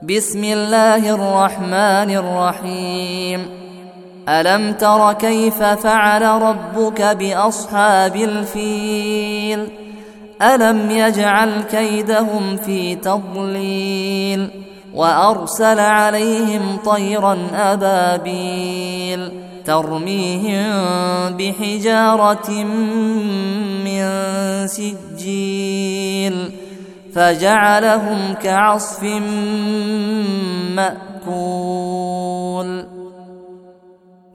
بسم الله الرحمن الرحيم. ألم تر كيف فعل ربك بأصحاب الفيل؟ ألم يجعل كيدهم في تضليل وأرسل عليهم طيرا أبابيل ترميهم بحجارة من سجيل فجعلهم كعصف مأكول.